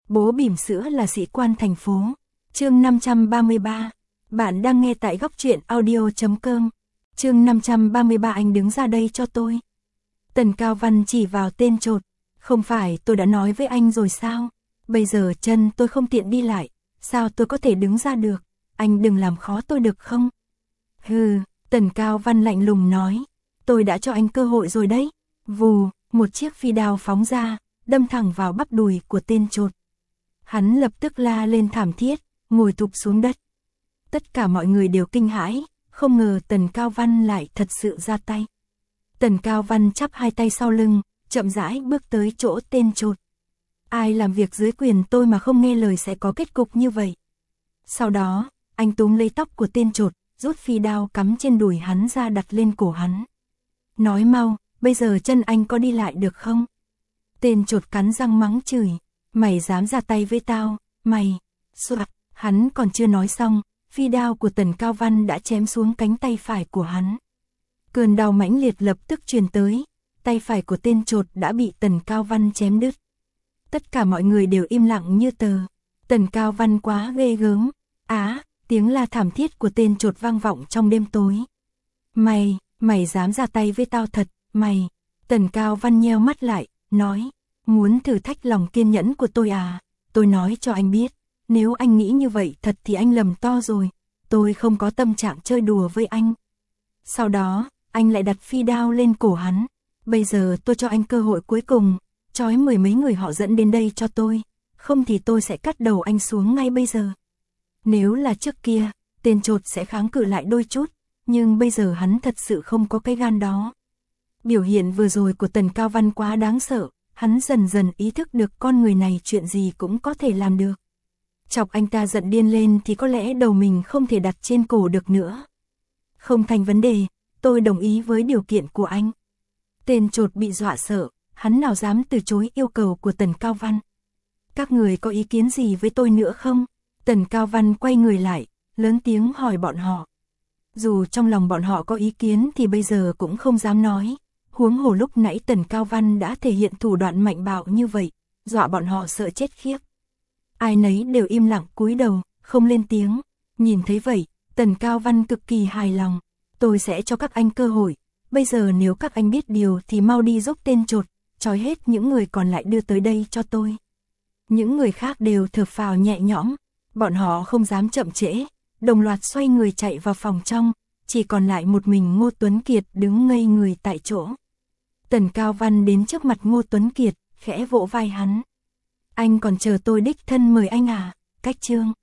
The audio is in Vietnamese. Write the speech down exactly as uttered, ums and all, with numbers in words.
Bố bỉm sữa là sĩ quan thành phố. Chương năm trăm ba mươi ba. Bạn đang nghe tại góc truyện audio chấm com. Chương năm trăm ba mươi ba. Anh đứng ra đây cho tôi. Tần Cao Văn chỉ vào tên chột. Không phải tôi đã nói với anh rồi sao? Bây giờ chân tôi không tiện đi lại. Sao tôi có thể đứng ra được? Anh đừng làm khó tôi được không? Hừ, Tần Cao Văn lạnh lùng nói. Tôi đã cho anh cơ hội rồi đấy. Vù, một chiếc phi đao phóng ra, đâm thẳng vào bắp đùi của tên chột. Hắn lập tức la lên thảm thiết, ngồi thụp xuống đất. Tất cả mọi người đều kinh hãi, không ngờ Tần Cao Văn lại thật sự ra tay. Tần Cao Văn chắp hai tay sau lưng, chậm rãi bước tới chỗ tên chột. Ai làm việc dưới quyền tôi mà không nghe lời sẽ có kết cục như vậy. Sau đó, anh túm lấy tóc của tên chột, rút phi đao cắm trên đùi hắn ra đặt lên cổ hắn. Nói mau, bây giờ chân anh có đi lại được không? Tên chột cắn răng mắng chửi. Mày dám ra tay với tao, mày, soạt, hắn còn chưa nói xong, phi đao của Tần Cao Văn đã chém xuống cánh tay phải của hắn. Cơn đau mãnh liệt lập tức truyền tới, tay phải của tên chột đã bị Tần Cao Văn chém đứt. Tất cả mọi người đều im lặng như tờ. Tần Cao Văn quá ghê gớm. Á, tiếng la thảm thiết của tên chột vang vọng trong đêm tối. Mày, mày dám ra tay với tao thật, mày. Tần Cao Văn nheo mắt lại, nói. Muốn thử thách lòng kiên nhẫn của tôi à? Tôi nói cho anh biết, nếu anh nghĩ như vậy thật thì anh lầm to rồi. Tôi không có tâm trạng chơi đùa với anh. Sau đó, anh lại đặt phi đao lên cổ hắn. Bây giờ tôi cho anh cơ hội cuối cùng, trói mười mấy người họ dẫn đến đây cho tôi. Không thì tôi sẽ cắt đầu anh xuống ngay bây giờ. Nếu là trước kia, tên chột sẽ kháng cự lại đôi chút, nhưng bây giờ hắn thật sự không có cái gan đó. Biểu hiện vừa rồi của Tần Cao Văn quá đáng sợ. Hắn dần dần ý thức được con người này chuyện gì cũng có thể làm được. Chọc anh ta giận điên lên thì có lẽ đầu mình không thể đặt trên cổ được nữa. Không thành vấn đề, tôi đồng ý với điều kiện của anh. Tên chột bị dọa sợ, hắn nào dám từ chối yêu cầu của Tần Cao Văn. Các người có ý kiến gì với tôi nữa không? Tần Cao Văn quay người lại, lớn tiếng hỏi bọn họ. Dù trong lòng bọn họ có ý kiến thì bây giờ cũng không dám nói. Huống hồ lúc nãy Tần Cao Văn đã thể hiện thủ đoạn mạnh bạo như vậy, dọa bọn họ sợ chết khiếp. Ai nấy đều im lặng cúi đầu, không lên tiếng. Nhìn thấy vậy, Tần Cao Văn cực kỳ hài lòng. Tôi sẽ cho các anh cơ hội. Bây giờ nếu các anh biết điều thì mau đi giúp tên chột, trói hết những người còn lại đưa tới đây cho tôi. Những người khác đều thở phào nhẹ nhõm. Bọn họ không dám chậm trễ, đồng loạt xoay người chạy vào phòng trong. Chỉ còn lại một mình Ngô Tuấn Kiệt đứng ngây người tại chỗ. Tần Cao Văn đến trước mặt Ngô Tuấn Kiệt, khẽ vỗ vai hắn. Anh còn chờ tôi đích thân mời anh à? Cách chương.